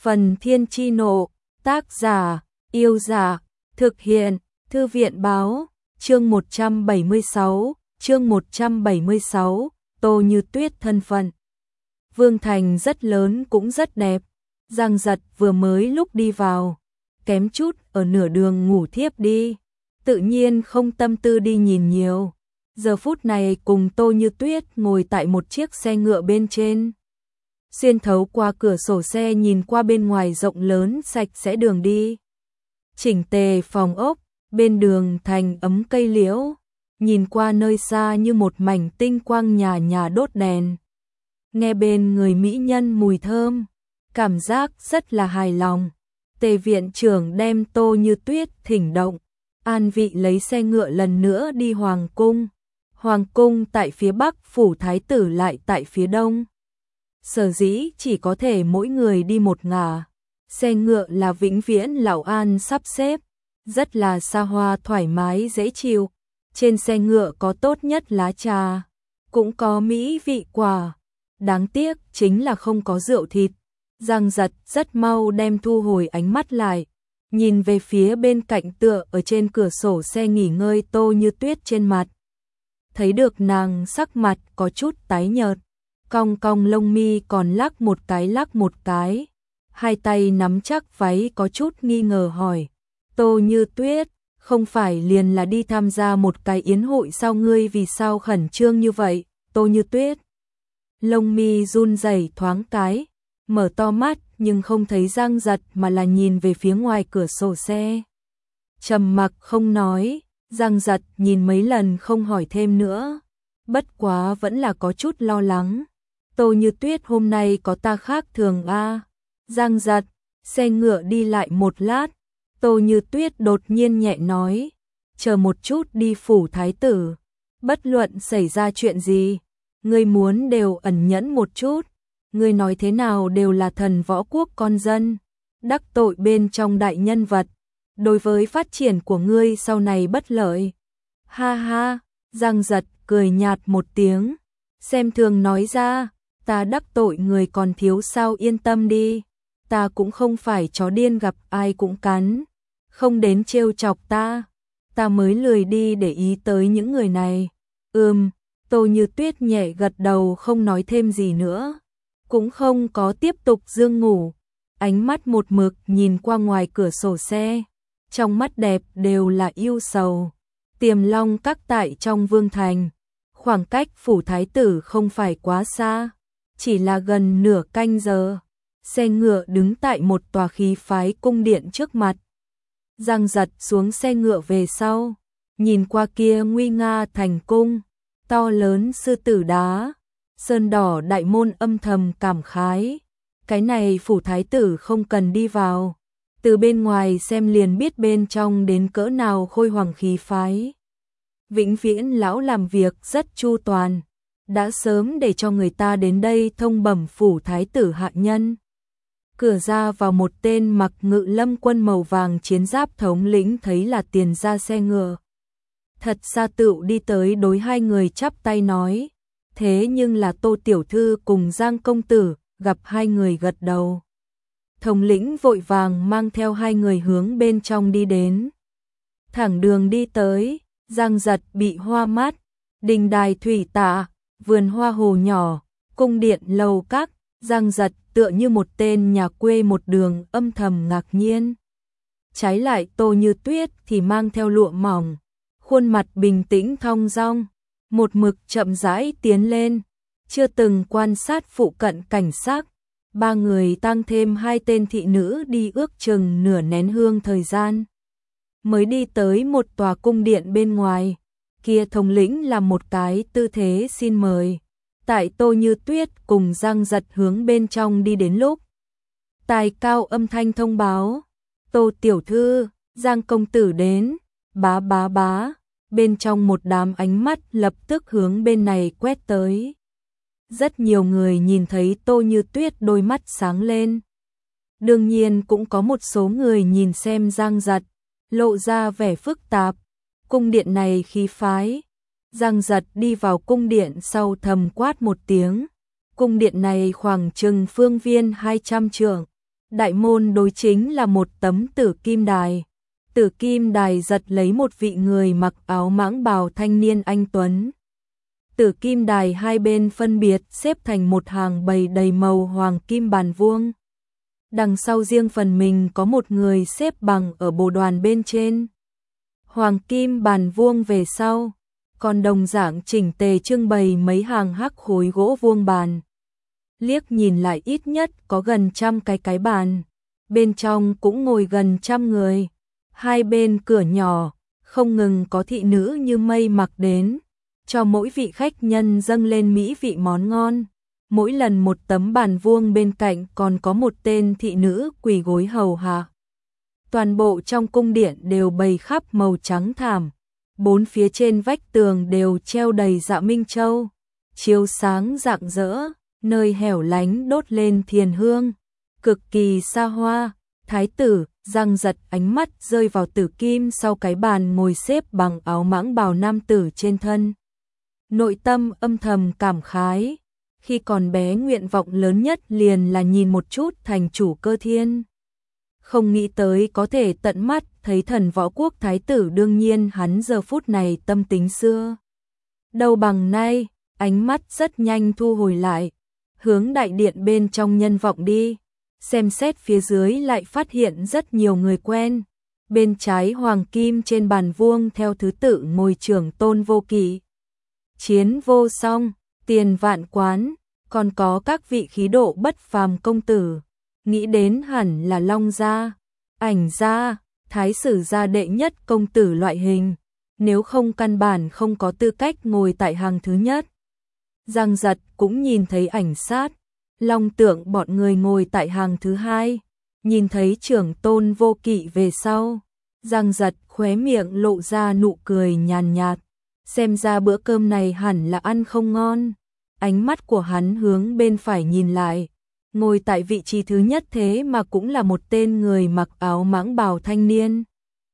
Phần Thiên Chi Nộ, tác giả, Yêu Giả, thực hiện, Thư viện Báo, chương 176, Tô Như Tuyết thân phận. Vương thành rất lớn cũng rất đẹp, Giang Giật vừa mới lúc đi vào, kém chút ở nửa đường ngủ thiếp đi, tự nhiên không tâm tư đi nhìn nhiều. Giờ phút này cùng Tô Như Tuyết ngồi tại một chiếc xe ngựa bên trên. Xuyên thấu qua cửa sổ xe nhìn qua bên ngoài rộng lớn sạch sẽ đường đi. Chỉnh tề phòng ốc, bên đường thành ấm cây liễu, nhìn qua nơi xa như một mảnh tinh quang nhà nhà đốt đèn. Nghe bên người mỹ nhân mùi thơm, cảm giác rất là hài lòng. Tề viện trưởng đem Tô Như Tuyết thỉnh động, an vị lấy xe ngựa lần nữa đi Hoàng cung. Hoàng cung tại phía bắc, phủ thái tử lại tại phía đông. Sở dĩ chỉ có thể mỗi người đi một ngả. Xe ngựa là vĩnh viễn Lão An sắp xếp, rất là xa hoa thoải mái dễ chịu. Trên xe ngựa có tốt nhất lá trà, cũng có mỹ vị quả. Đáng tiếc chính là không có rượu thịt. Giang Giật rất mau đem thu hồi ánh mắt lại, nhìn về phía bên cạnh tựa ở trên cửa sổ xe nghỉ ngơi Tô Như Tuyết trên mặt. Thấy được nàng sắc mặt có chút tái nhợt, cong cong lông mi còn lắc một cái, hai tay nắm chắc váy có chút nghi ngờ hỏi, Tô Như Tuyết, không phải liền là đi tham gia một cái yến hội sao, ngươi vì sao khẩn trương như vậy? Tô Như Tuyết lông mi run rẩy thoáng cái, mở to mắt nhưng không thấy Giang Giật mà là nhìn về phía ngoài cửa sổ xe. Trầm mặc không nói, Giang Giật nhìn mấy lần không hỏi thêm nữa, bất quá vẫn là có chút lo lắng. Tô Như Tuyết hôm nay có ta khác thường a? Giang Giật, xe ngựa đi lại một lát, Tô Như Tuyết đột nhiên nhẹ nói, chờ một chút đi phủ thái tử, bất luận xảy ra chuyện gì, ngươi muốn đều ẩn nhẫn một chút, ngươi nói thế nào đều là thần võ quốc con dân, đắc tội bên trong đại nhân vật, đối với phát triển của ngươi sau này bất lợi. Ha ha, Giang Giật cười nhạt một tiếng, xem thường nói ra, ta đắc tội người còn thiếu sao, yên tâm đi, ta cũng không phải chó điên gặp ai cũng cắn, không đến trêu chọc ta mới lười đi để ý tới những người này. Tô Như Tuyết nhẹ gật đầu không nói thêm gì nữa, cũng không có tiếp tục dương ngủ, ánh mắt một mực nhìn qua ngoài cửa sổ xe, trong mắt đẹp đều là yêu sầu. Tiềm Long Các tại trong Vương thành, khoảng cách phủ thái tử không phải quá xa, chỉ là gần nửa canh giờ. Xe ngựa đứng tại một tòa khí phái cung điện trước mặt. Giang Giật xuống xe ngựa về sau, nhìn qua kia nguy nga thành cung, to lớn sư tử đá, sơn đỏ đại môn, âm thầm cảm khái. Cái này phủ thái tử không cần đi vào, từ bên ngoài xem liền biết bên trong đến cỡ nào khôi hoàng khí phái. Vĩnh viễn lão làm việc rất chu toàn, đã sớm để cho người ta đến đây thông bẩm phủ thái tử hạ nhân. Cửa ra vào một tên mặc ngự lâm quân màu vàng chiến giáp thống lĩnh thấy là Tiền ra xe ngựa. Thật xa tựu đi tới đối hai người chắp tay nói, thế nhưng là Tô tiểu thư cùng Giang công tử, gặp hai người gật đầu. Thống lĩnh vội vàng mang theo hai người hướng bên trong đi đến. Thẳng đường đi tới, Giang Giật bị hoa mắt, đình đài thủy tạ, vườn hoa hồ nhỏ, cung điện lầu các, Giang Giật tựa như một tên nhà quê một đường âm thầm ngạc nhiên. Trái lại Tô Như Tuyết thì mang theo lụa mỏng, khuôn mặt bình tĩnh thong dong, một mực chậm rãi tiến lên, chưa từng quan sát phụ cận cảnh sắc. Ba người tăng thêm hai tên thị nữ đi ước chừng nửa nén hương thời gian, mới đi tới một tòa cung điện bên ngoài. Kia thống lĩnh làm một cái tư thế xin mời. Tại Tô Như Tuyết cùng Giang Giật hướng bên trong đi đến lúc, tài cao âm thanh thông báo, Tô tiểu thư, Giang công tử đến. Bá bá bá, bên trong một đám ánh mắt lập tức hướng bên này quét tới. Rất nhiều người nhìn thấy Tô Như Tuyết đôi mắt sáng lên. Đương nhiên cũng có một số người nhìn xem Giang Giật, lộ ra vẻ phức tạp. Cung điện này khí phái. Giang Giật đi vào cung điện sau thầm quát một tiếng. Cung điện này khoảng chừng phương viên 200 trượng, Đại môn đối chính là một tấm tử kim đài. Tử kim đài giật lấy một vị người mặc áo mãng bào thanh niên anh tuấn. Tử kim đài hai bên phân biệt xếp thành một hàng bày đầy màu hoàng kim bàn vuông. Đằng sau riêng phần mình có một người xếp bằng ở bồ đoàn bên trên. Hoàng kim bàn vuông về sau, còn đồng dạng chỉnh tề trưng bày mấy hàng hắc khối gỗ vuông bàn. Liếc nhìn lại ít nhất có gần 100 cái bàn. Bên trong cũng ngồi gần 100 người. Hai bên cửa nhỏ, không ngừng có thị nữ như mây mặc đến, cho mỗi vị khách nhân dâng lên mỹ vị món ngon. Mỗi lần một tấm bàn vuông bên cạnh còn có một tên thị nữ quỳ gối hầu hạ. Toàn bộ trong cung điện đều bày khắp màu trắng thảm. Bốn phía trên vách tường đều treo đầy dạ minh châu, chiếu sáng rạng rỡ, nơi hẻo lánh đốt lên thiền hương, cực kỳ xa hoa. Thái tử Giang Giật ánh mắt rơi vào tử kim sau cái bàn ngồi xếp bằng áo mãng bào nam tử trên thân. Nội tâm âm thầm cảm khái, khi còn bé nguyện vọng lớn nhất liền là nhìn một chút thành chủ Cơ Thiên. Không nghĩ tới có thể tận mắt thấy thần võ quốc thái tử, đương nhiên hắn giờ phút này tâm tính xưa đâu bằng nay, ánh mắt rất nhanh thu hồi lại, hướng đại điện bên trong nhân vọng đi. Xem xét phía dưới lại phát hiện rất nhiều người quen. Bên trái hoàng kim trên bàn vuông theo thứ tự ngồi Trưởng Tôn Vô Kỵ, Chiến Vô Song, Tiền Vạn Quán, còn có các vị khí độ bất phàm công tử. Nghĩ đến hẳn là Long gia, Ảnh gia, Thái sử gia đệ nhất công tử loại hình, nếu không căn bản không có tư cách ngồi tại hàng thứ nhất. Giang Giật cũng nhìn thấy Ảnh sát, Long Tượng bọn người ngồi tại hàng thứ hai, nhìn thấy Trưởng Tôn Vô Kỵ về sau, Giang Giật khóe miệng lộ ra nụ cười nhàn nhạt, xem ra bữa cơm này hẳn là ăn không ngon. Ánh mắt của hắn hướng bên phải nhìn lại, ngồi tại vị trí thứ nhất thế mà cũng là một tên người mặc áo mãng bào thanh niên.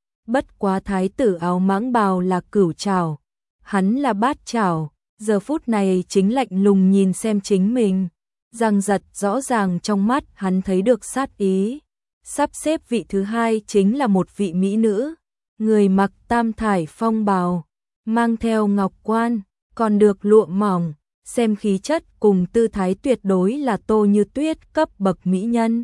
Bất quá thái tử áo mãng bào là Cửu Trảo, hắn là Bát Trảo, giờ phút này chính lạnh lùng nhìn xem chính mình. Giang Giật rõ ràng trong mắt hắn thấy được sát ý. Sắp xếp vị thứ hai chính là một vị mỹ nữ, người mặc tam thải phong bào, mang theo ngọc quan, còn được lụa mỏng, xem khí chất cùng tư thái tuyệt đối là Tô Như Tuyết cấp bậc mỹ nhân.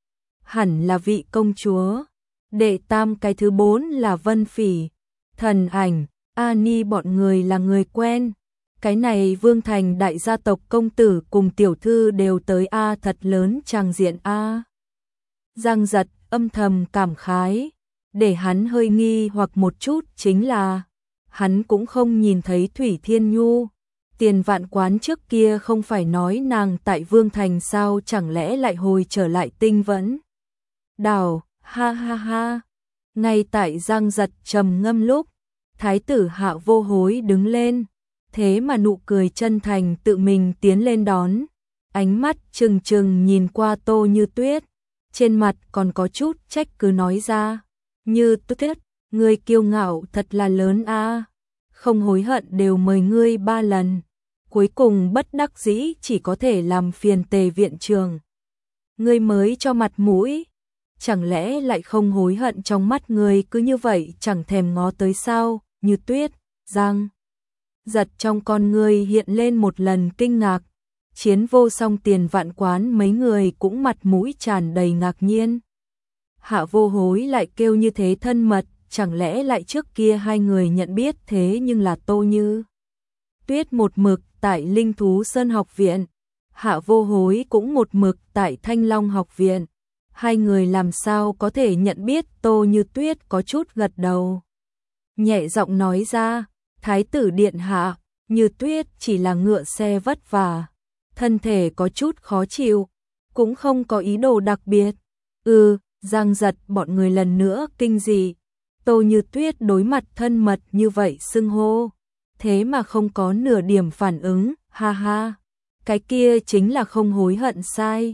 Hẳn là vị công chúa. Đệ tam cái thứ 4 là Vân Phỉ, Thần Ảnh, Ani bọn người là người quen. Cái này Vương Thành đại gia tộc công tử cùng tiểu thư đều tới a, thật lớn tràng diện a. Giang Giật âm thầm cảm khái, để hắn hơi nghi hoặc một chút chính là hắn cũng không nhìn thấy Thủy Thiên Nhu. Tiền Vạn Quán trước kia không phải nói nàng tại Vương Thành sao, chẳng lẽ lại hồi trở lại Tinh Vẫn Đảo, ha ha ha. Ngay tại Giang Giật trầm ngâm lúc, thái tử Hạ Vô Hối đứng lên, thế mà nụ cười chân thành tự mình tiến lên đón, ánh mắt trừng trừng nhìn qua Tô Như Tuyết, trên mặt còn có chút trách cứ nói ra, Như Tuyết, ngươi kiêu ngạo thật là lớn a, không hối hận đều mời ngươi 3 lần, cuối cùng bất đắc dĩ chỉ có thể làm phiền Tề viện trường. Ngươi mới cho mặt mũi, chẳng lẽ lại không hối hận trong mắt ngươi cứ như vậy chẳng thèm ngó tới sao? Như Tuyết, Giang Giật trong con ngươi hiện lên một lần kinh ngạc. Chiến Vô Song, Tiền Vạn Quán mấy người cũng mặt mũi tràn đầy ngạc nhiên. Hạ Vô Hối lại kêu như thế thân mật, chẳng lẽ lại trước kia hai người nhận biết, thế nhưng là Tô Như Tuyết một mực tại Linh Thú Sơn học viện, Hạ Vô Hối cũng một mực tại Thanh Long học viện. Hai người làm sao có thể nhận biết? Tô Như Tuyết có chút gật đầu, nhẹ giọng nói ra, Thái tử điện hạ, Như Tuyết chỉ là ngựa xe vất vả, thân thể có chút khó chịu, cũng không có ý đồ đặc biệt. Giang Giật bọn người lần nữa kinh dị, Tô Như Tuyết đối mặt thân mật như vậy xưng hô, thế mà không có nửa điểm phản ứng, ha ha, cái kia chính là không hối hận sai.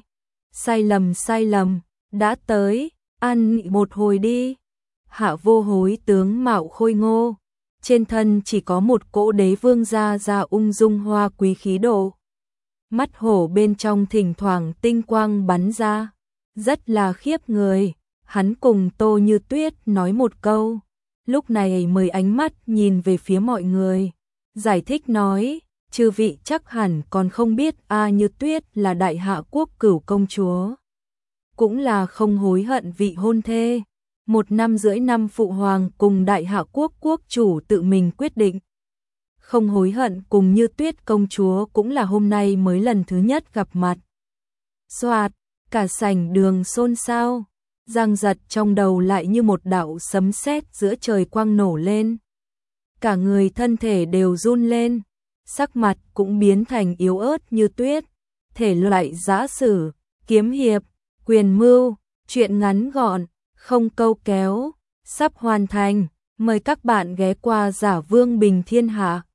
Sai lầm, đã tới, ăn một hồi đi. Hạ Vô Hối tướng mạo khôi ngô, trên thân chỉ có một cỗ đế vương gia ung dung hoa quý khí độ. Mắt hổ bên trong thỉnh thoảng tinh quang bắn ra, rất là khiếp người. Hắn cùng Tô Như Tuyết nói một câu, lúc này mới ánh mắt nhìn về phía mọi người, giải thích nói, chư vị chắc hẳn còn không biết A Như Tuyết là đại hạ quốc cửu công chúa, cũng là không hối hận vị hôn thê. 1 năm rưỡi năm phụ hoàng cùng đại hạ quốc quốc chủ tự mình quyết định. Không hối hận cùng Như Tuyết công chúa cũng là hôm nay mới lần thứ nhất gặp mặt. Soạt, cả sảnh đường xôn xao, Giang Giật trong đầu lại như một đạo sấm sét giữa trời quang nổ lên. Cả người thân thể đều run lên, sắc mặt cũng biến thành yếu ớt như tuyết. Thể loại giã sử, kiếm hiệp, quyền mưu, truyện ngắn gọn, không câu kéo, sắp hoàn thành. Mời các bạn ghé qua Giả Vương Bình Thiên Hạ.